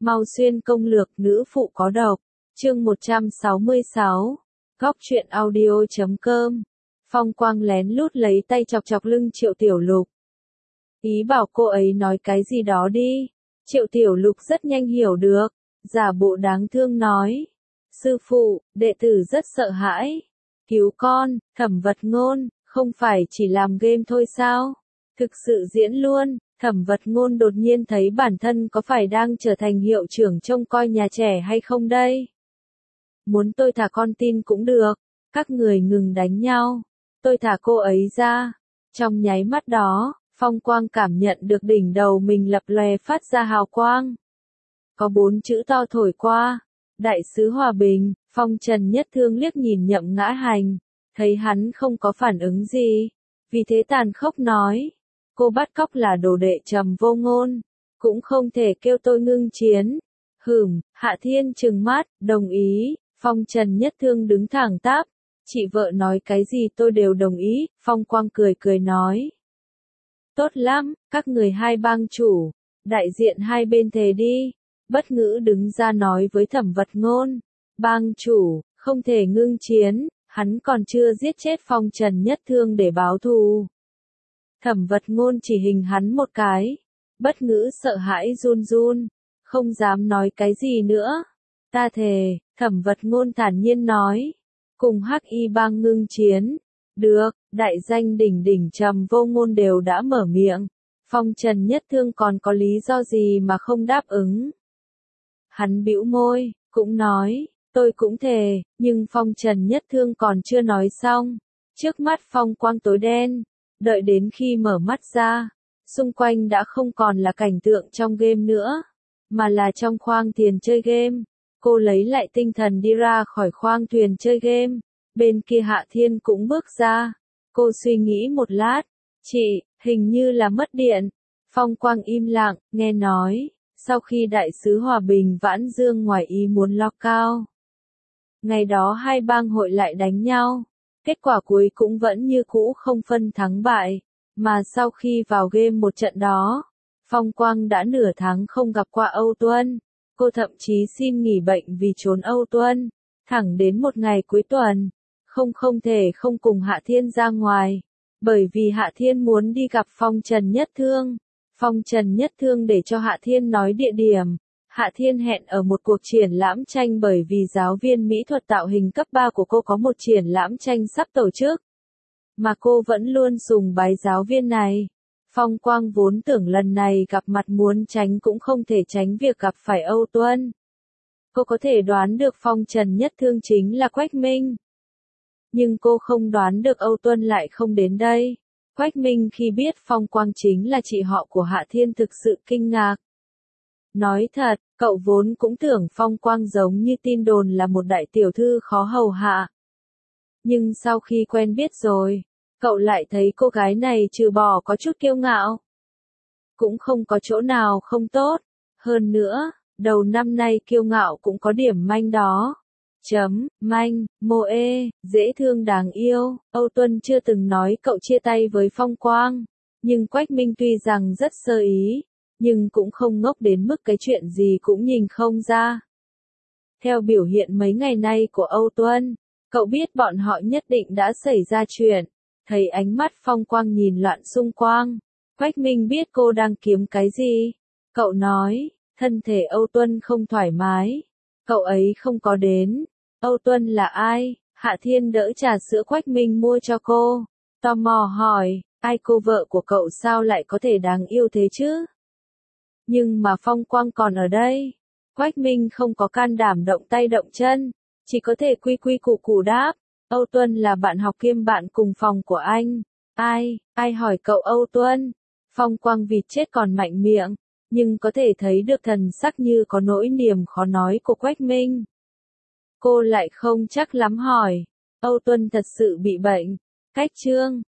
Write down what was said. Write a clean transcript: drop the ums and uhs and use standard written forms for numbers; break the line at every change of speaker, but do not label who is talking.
Mau xuyên công lược nữ phụ có độc. Chương 166. Góc truyện audio.com. Phong Quang lén lút lấy tay chọc chọc lưng Triệu Tiểu Lục. Ý bảo cô ấy nói cái gì đó đi. Triệu Tiểu Lục rất nhanh hiểu được, giả bộ đáng thương nói. Sư phụ, đệ tử rất sợ hãi. Cứu con, Thẩm Vật Ngôn, không phải chỉ làm game thôi sao? Thực sự diễn luôn. Thẩm Vật Ngôn đột nhiên thấy bản thân có phải đang trở thành hiệu trưởng trông coi nhà trẻ hay không đây? Muốn tôi thả con tin cũng được, các người ngừng đánh nhau, tôi thả cô ấy ra. Trong nháy mắt đó, Phong Quang cảm nhận được đỉnh đầu mình lập lòe phát ra hào quang. Có 4 chữ to thổi qua, Đại sứ Hòa Bình. Phong Trần Nhất Thương liếc nhìn Nhậm Ngã Hành, thấy hắn không có phản ứng gì, vì thế tàn khốc nói. Cô bắt cóc là đồ đệ Trầm Vô Ngôn, cũng không thể kêu tôi ngưng chiến. Hạ Thiên trừng mắt, đồng ý. Phong Trần Nhất Thương đứng thẳng tắp. Chị vợ nói cái gì tôi đều đồng ý. Phong Quang cười cười nói. Tốt lắm, các người hai bang chủ, đại diện hai bên thề đi. Bất Ngữ đứng ra nói với Thẩm Vật Ngôn. Bang chủ, không thể ngưng chiến, hắn còn chưa giết chết Phong Trần Nhất Thương để báo thù. Thẩm Vật Ngôn chỉ hình hắn một cái. Bất Ngữ sợ hãi run run, không dám nói cái gì nữa. Ta thề, Thẩm Vật Ngôn thản nhiên nói. Cùng Hắc Y bang ngưng chiến. Được, đại danh đỉnh đỉnh Trầm Vô Ngôn đều đã mở miệng. Phong Trần Nhất Thương còn có lý do gì mà không đáp ứng. Hắn bĩu môi, cũng nói, tôi cũng thề, nhưng Phong Trần Nhất Thương còn chưa nói xong. Trước mắt Phong Quang tối đen. Đợi đến khi mở mắt ra, xung quanh đã không còn là cảnh tượng trong game nữa, mà là trong khoang thuyền chơi game. Cô lấy lại tinh thần đi ra khỏi khoang thuyền chơi game, bên kia Hạ Thiên cũng bước ra. Cô suy nghĩ một lát, chị, hình như là mất điện. Phong Quang im lặng, nghe nói, sau khi Đại sứ Hòa Bình Vãn Dương ngoài ý muốn lockout. Ngày đó hai bang hội lại đánh nhau. Kết quả cuối cũng vẫn như cũ không phân thắng bại, mà sau khi vào game một trận đó, Phong Quang đã nửa tháng không gặp qua Âu Tuân. Cô thậm chí xin nghỉ bệnh vì trốn Âu Tuân, thẳng đến một ngày cuối tuần, không thể không cùng Hạ Thiên ra ngoài, bởi vì Hạ Thiên muốn đi gặp Phong Trần Nhất Thương. Phong Trần Nhất Thương để cho Hạ Thiên nói địa điểm. Hạ Thiên hẹn ở một cuộc triển lãm tranh bởi vì giáo viên mỹ thuật tạo hình cấp 3 của cô có một triển lãm tranh sắp tổ chức. Mà cô vẫn luôn sùng bái giáo viên này. Phong Quang vốn tưởng lần này gặp mặt muốn tránh cũng không thể tránh việc gặp phải Âu Tuân. Cô có thể đoán được Phong Trần Nhất Thương chính là Quách Minh. Nhưng cô không đoán được Âu Tuân lại không đến đây. Quách Minh khi biết Phong Quang chính là chị họ của Hạ Thiên thực sự kinh ngạc. Nói thật, cậu vốn cũng tưởng Phong Quang giống như tin đồn là một đại tiểu thư khó hầu hạ. Nhưng sau khi quen biết rồi, cậu lại thấy cô gái này trừ bỏ có chút kiêu ngạo, cũng không có chỗ nào không tốt. Hơn nữa, đầu năm nay kiêu ngạo cũng có điểm manh đó. Manh, dễ thương đáng yêu. Âu Tuân chưa từng nói cậu chia tay với Phong Quang, nhưng Quách Minh tuy rằng rất sơ ý, nhưng cũng không ngốc đến mức cái chuyện gì cũng nhìn không ra. Theo biểu hiện mấy ngày nay của Âu Tuân, cậu biết bọn họ nhất định đã xảy ra chuyện. Thấy ánh mắt Phong Quang nhìn loạn xung quanh, Quách Minh biết cô đang kiếm cái gì. Cậu nói, thân thể Âu Tuân không thoải mái, cậu ấy không có đến. Âu Tuân là ai? Hạ Thiên đỡ trà sữa Quách Minh mua cho cô, tò mò hỏi, ai cô vợ của cậu sao lại có thể đáng yêu thế chứ? Nhưng mà Phong Quang còn ở đây. Quách Minh không có can đảm động tay động chân, chỉ có thể quy quy củ củ đáp. Âu Tuân là bạn học kiêm bạn cùng phòng của anh. Ai hỏi cậu Âu Tuân? Phong Quang vịt chết còn mạnh miệng, nhưng có thể thấy được thần sắc như có nỗi niềm khó nói của Quách Minh. Cô lại không chắc lắm hỏi, Âu Tuân thật sự bị bệnh. Cách chương